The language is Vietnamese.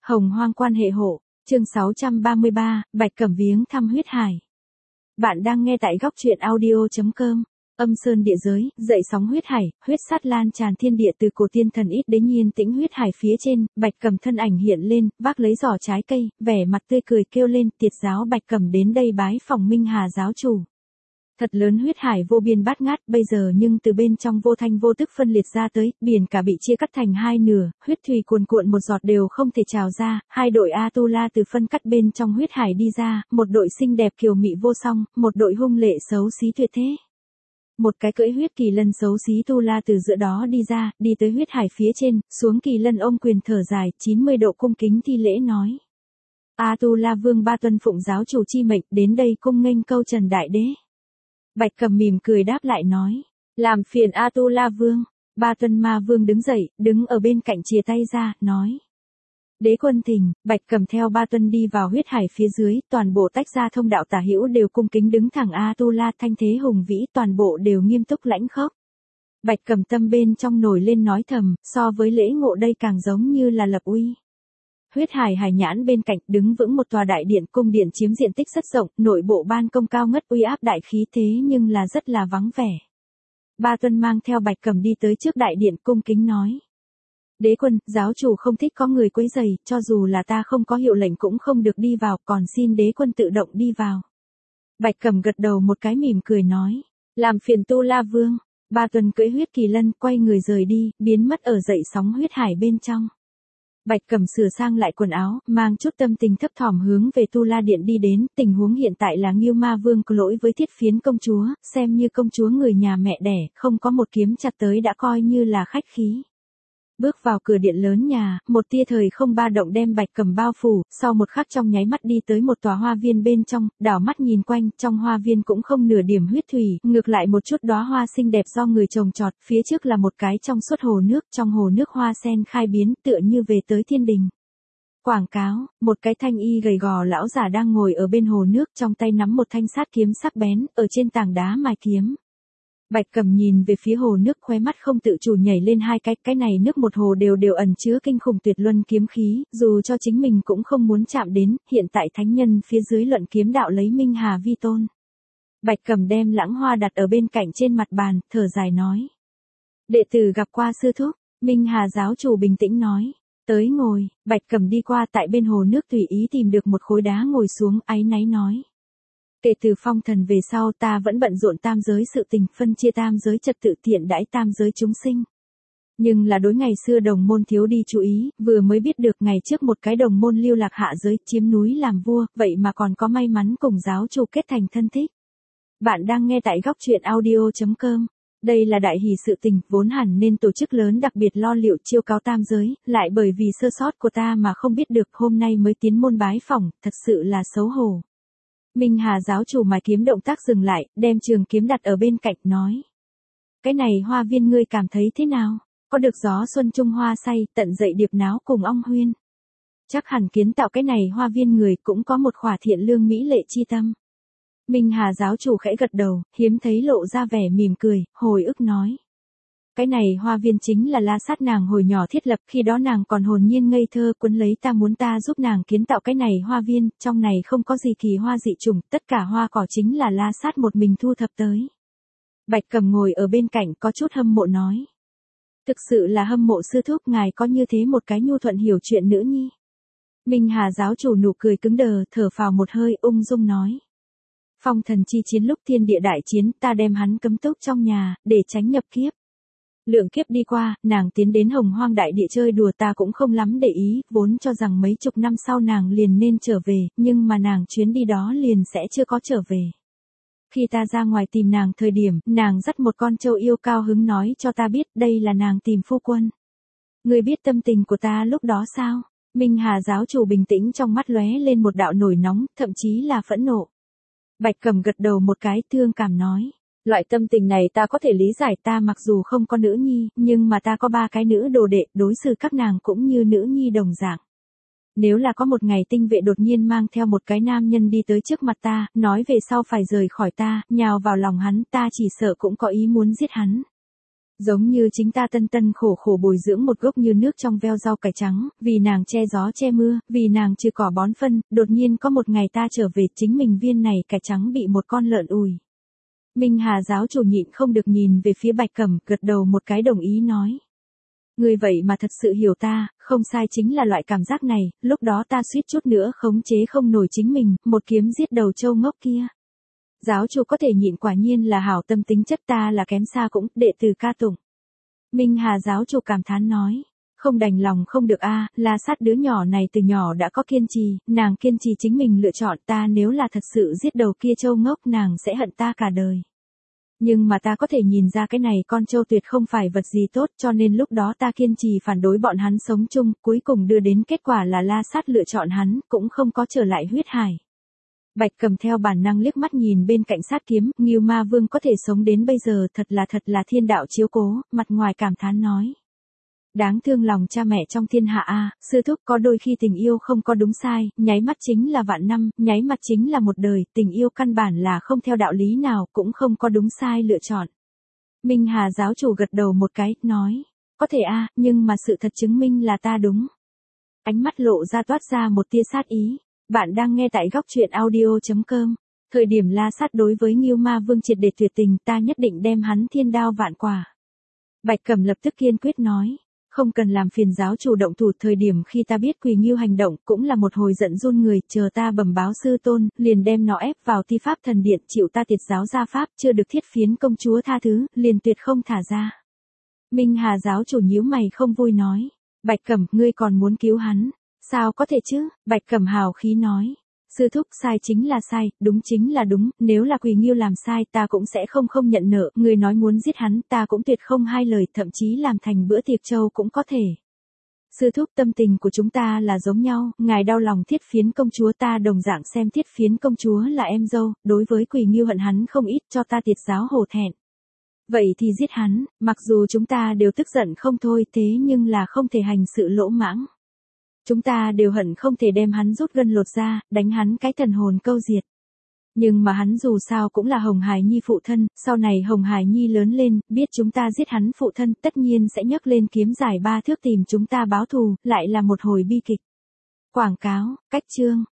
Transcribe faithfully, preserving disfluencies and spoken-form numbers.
Hồng Hoang quan hệ hộ, chương sáu trăm ba mươi ba, Bạch Cẩm viếng thăm huyết hải. Bạn đang nghe tại góc truyện audio.com. Âm sơn địa giới, dậy sóng huyết hải, huyết sát lan tràn thiên địa từ cổ tiên thần ít đến nhiên tĩnh huyết hải phía trên, Bạch Cẩm thân ảnh hiện lên, vác lấy giỏ trái cây, vẻ mặt tươi cười kêu lên, tiệt giáo Bạch Cẩm đến đây bái phỏng Minh Hà giáo chủ. Thật lớn huyết hải vô biên bát ngát, bây giờ nhưng từ bên trong vô thanh vô tức phân liệt ra tới, biển cả bị chia cắt thành hai nửa, huyết thủy cuồn cuộn một giọt đều không thể trào ra, hai đội A-tu-la từ phân cắt bên trong huyết hải đi ra, một đội xinh đẹp kiều mị vô song, một đội hung lệ xấu xí tuyệt thế. Một cái cưỡi huyết kỳ lân xấu xí tu la từ giữa đó đi ra, đi tới huyết hải phía trên, xuống kỳ lân ôm quyền thở dài, chín mươi độ cung kính thi lễ nói. A-tu-la vương ba tuân phụng giáo chủ chi mệnh, đến đây cung nghênh câu trần đại đế. Bạch Cẩm mỉm cười đáp lại nói, làm phiền A-tu-la vương. Ba tuân ma vương đứng dậy, đứng ở bên cạnh chìa tay ra, nói. Đế quân thỉnh. Bạch Cẩm theo ba tuân đi vào huyết hải phía dưới, toàn bộ tách ra thông đạo tả hữu đều cung kính đứng thẳng A-tu-la thanh thế hùng vĩ, toàn bộ đều nghiêm túc lãnh khốc. Bạch Cẩm tâm bên trong nổi lên nói thầm, so với lễ ngộ đây càng giống như là lập uy. Huyết hải hải nhãn bên cạnh đứng vững một tòa đại điện, cung điện chiếm diện tích rất rộng, nội bộ ban công cao ngất uy áp đại khí thế nhưng là rất là vắng vẻ. Ba tuân mang theo Bạch Cẩm đi tới trước đại điện cung kính nói. Đế quân, giáo chủ không thích có người quấy rầy, cho dù là ta không có hiệu lệnh cũng không được đi vào, còn xin đế quân tự động đi vào. Bạch Cẩm gật đầu một cái mỉm cười nói, làm phiền Tu La vương. Ba tuân cưỡi huyết kỳ lân quay người rời đi, biến mất ở dậy sóng huyết hải bên trong. Bạch Cẩm sửa sang lại quần áo, mang chút tâm tình thấp thỏm hướng về Tu La điện đi đến, tình huống hiện tại là Ngưu Ma vương có lỗi với Thiết Phiến công chúa, xem như công chúa người nhà mẹ đẻ, không có một kiếm chặt tới đã coi như là khách khí. Bước vào cửa điện lớn nhà, một tia thời không ba động đem Bạch Cẩm bao phủ, sau một khắc trong nháy mắt đi tới một tòa hoa viên bên trong, đảo mắt nhìn quanh, trong hoa viên cũng không nửa điểm huyết thủy, ngược lại một chút đóa hoa xinh đẹp do người trồng trọt, phía trước là một cái trong suốt hồ nước, trong hồ nước hoa sen khai biến, tựa như về tới thiên đình. Quảng cáo, một cái thanh y gầy gò lão giả đang ngồi ở bên hồ nước, trong tay nắm một thanh sát kiếm sắc bén, ở trên tảng đá mài kiếm. Bạch Cẩm nhìn về phía hồ nước, khóe mắt không tự chủ nhảy lên hai cái, cái này nước một hồ đều đều ẩn chứa kinh khủng tuyệt luân kiếm khí, dù cho chính mình cũng không muốn chạm đến, hiện tại thánh nhân phía dưới luận kiếm đạo lấy Minh Hà vi tôn. Bạch Cẩm đem lãng hoa đặt ở bên cạnh trên mặt bàn, thở dài nói. Đệ tử gặp qua sư thúc. Minh Hà giáo chủ bình tĩnh nói. Tới ngồi. Bạch Cẩm đi qua tại bên hồ nước tùy ý tìm được một khối đá ngồi xuống, áy náy nói. Kể từ phong thần về sau ta vẫn bận rộn tam giới sự tình, phân chia tam giới trật tự thiện đãi tam giới chúng sinh. Nhưng là đối ngày xưa đồng môn thiếu đi chú ý, vừa mới biết được ngày trước một cái đồng môn lưu lạc hạ giới, chiếm núi làm vua, vậy mà còn có may mắn cùng giáo chủ kết thành thân thích. Bạn đang nghe tại góc truyện audio.com. Đây là đại hỷ sự tình, vốn hẳn nên tổ chức lớn đặc biệt lo liệu chiêu cáo tam giới, lại bởi vì sơ sót của ta mà không biết được, hôm nay mới tiến môn bái phỏng, thật sự là xấu hổ. Minh Hà giáo chủ mài kiếm động tác dừng lại, đem trường kiếm đặt ở bên cạnh, nói. Cái này hoa viên ngươi cảm thấy thế nào? Có được gió xuân trung hoa say, tận dậy điệp náo cùng ong huyên. Chắc hẳn kiến tạo cái này hoa viên người cũng có một khỏa thiện lương mỹ lệ chi tâm. Minh Hà giáo chủ khẽ gật đầu, hiếm thấy lộ ra vẻ mỉm cười, hồi ức nói. Cái này hoa viên chính là La Sát nàng hồi nhỏ thiết lập, khi đó nàng còn hồn nhiên ngây thơ, quấn lấy ta muốn ta giúp nàng kiến tạo cái này hoa viên, trong này không có gì kỳ hoa dị chủng, tất cả hoa cỏ chính là La Sát một mình thu thập tới. Bạch Cẩm ngồi ở bên cạnh có chút hâm mộ nói. Thực sự là hâm mộ sư thúc, ngài có như thế một cái nhu thuận hiểu chuyện nữ nhi. Minh Hà giáo chủ nụ cười cứng đờ, thở phào một hơi, ung dung nói. Phong thần chi chiến lúc thiên địa đại chiến, ta đem hắn cấm túc trong nhà, để tránh nhập kiếp. Lượng kiếp đi qua, nàng tiến đến Hồng Hoang đại địa chơi đùa, ta cũng không lắm để ý, vốn cho rằng mấy chục năm sau nàng liền nên trở về, nhưng mà nàng chuyến đi đó liền sẽ chưa có trở về. Khi ta ra ngoài tìm nàng thời điểm, nàng dắt một con trâu yêu cao hứng nói cho ta biết đây là nàng tìm phu quân. Ngươi biết tâm tình của ta lúc đó sao? Minh Hà giáo chủ bình tĩnh, trong mắt lóe lên một đạo nổi nóng, thậm chí là phẫn nộ. Bạch Cẩm gật đầu một cái, thương cảm nói. Loại tâm tình này ta có thể lý giải, ta mặc dù không có nữ nhi, nhưng mà ta có ba cái nữ đồ đệ, đối xử các nàng cũng như nữ nhi đồng dạng. Nếu là có một ngày tinh vệ đột nhiên mang theo một cái nam nhân đi tới trước mặt ta, nói về sau phải rời khỏi ta, nhào vào lòng hắn, ta chỉ sợ cũng có ý muốn giết hắn. Giống như chính ta tân tân khổ khổ bồi dưỡng một gốc như nước trong veo rau cải trắng, vì nàng che gió che mưa, vì nàng trừ cỏ bón phân, đột nhiên có một ngày ta trở về chính mình viên này cải trắng bị một con lợn ủi. Minh Hà giáo chủ nhịn không được nhìn về phía Bạch Cẩm, gật đầu một cái đồng ý nói. Ngươi vậy mà thật sự hiểu ta, không sai chính là loại cảm giác này, lúc đó ta suýt chút nữa khống chế không nổi chính mình, một kiếm giết đầu trâu ngốc kia. Giáo chủ có thể nhịn quả nhiên là hảo tâm tính chất, ta là kém xa cũng, đệ tử ca tụng. Minh Hà giáo chủ cảm thán nói, không đành lòng không được a, La Sát đứa nhỏ này từ nhỏ đã có kiên trì, nàng kiên trì chính mình lựa chọn, ta nếu là thật sự giết đầu kia trâu ngốc nàng sẽ hận ta cả đời. Nhưng mà ta có thể nhìn ra cái này con trâu tuyệt không phải vật gì tốt, cho nên lúc đó ta kiên trì phản đối bọn hắn sống chung, cuối cùng đưa đến kết quả là La Sát lựa chọn hắn, cũng không có trở lại huyết hải. Bạch Cầm theo bản năng liếc mắt nhìn bên cạnh sát kiếm, Ngưu Ma Vương có thể sống đến bây giờ thật là thật là thiên đạo chiếu cố, mặt ngoài cảm thán nói. Đáng thương lòng cha mẹ trong thiên hạ a, sư thúc, có đôi khi tình yêu không có đúng sai, nháy mắt chính là vạn năm, nháy mắt chính là một đời, tình yêu căn bản là không theo đạo lý nào, cũng không có đúng sai lựa chọn. Minh Hà giáo chủ gật đầu một cái, nói, có thể a, nhưng mà sự thật chứng minh là ta đúng. Ánh mắt lộ ra toát ra một tia sát ý. Bạn đang nghe tại góc truyện audio chấm com. Thời điểm La Sát đối với Ngưu Ma Vương triệt để tuyệt tình, ta nhất định đem hắn thiên đao vạn quả. Bạch Cẩm lập tức kiên quyết nói, không cần làm phiền giáo chủ động thủ, thời điểm khi ta biết Quỳ Ngưu hành động cũng là một hồi giận run người, chờ ta bẩm báo sư tôn, liền đem nó ép vào Ti Pháp Thần Điện, chịu ta tiệt giáo gia pháp, chưa được Thiết Phiến công chúa tha thứ, liền tuyệt không thả ra. Minh Hà giáo chủ nhíu mày không vui nói, Bạch Cẩm, ngươi còn muốn cứu hắn? Sao có thể chứ, Bạch Cẩm hào khí nói. Sư thúc, sai chính là sai, đúng chính là đúng, nếu là Quỳ Ngưu làm sai ta cũng sẽ không không nhận nợ, người nói muốn giết hắn ta cũng tuyệt không hai lời, thậm chí làm thành bữa tiệc trâu cũng có thể. Sư thúc, tâm tình của chúng ta là giống nhau, ngài đau lòng Thiết Phiến công chúa, ta đồng dạng xem Thiết Phiến công chúa là em dâu, đối với Quỳ Ngưu hận hắn không ít, cho ta tiệt giáo hổ thẹn. Vậy thì giết hắn, mặc dù chúng ta đều tức giận không thôi, thế nhưng là không thể hành sự lỗ mãng. Chúng ta đều hận không thể đem hắn rút gân lột ra, đánh hắn cái thần hồn câu diệt. Nhưng mà hắn dù sao cũng là Hồng Hải Nhi phụ thân, sau này Hồng Hải Nhi lớn lên, biết chúng ta giết hắn phụ thân, tất nhiên sẽ nhấc lên kiếm dài ba thước tìm chúng ta báo thù, lại là một hồi bi kịch. Quảng cáo, cách chương.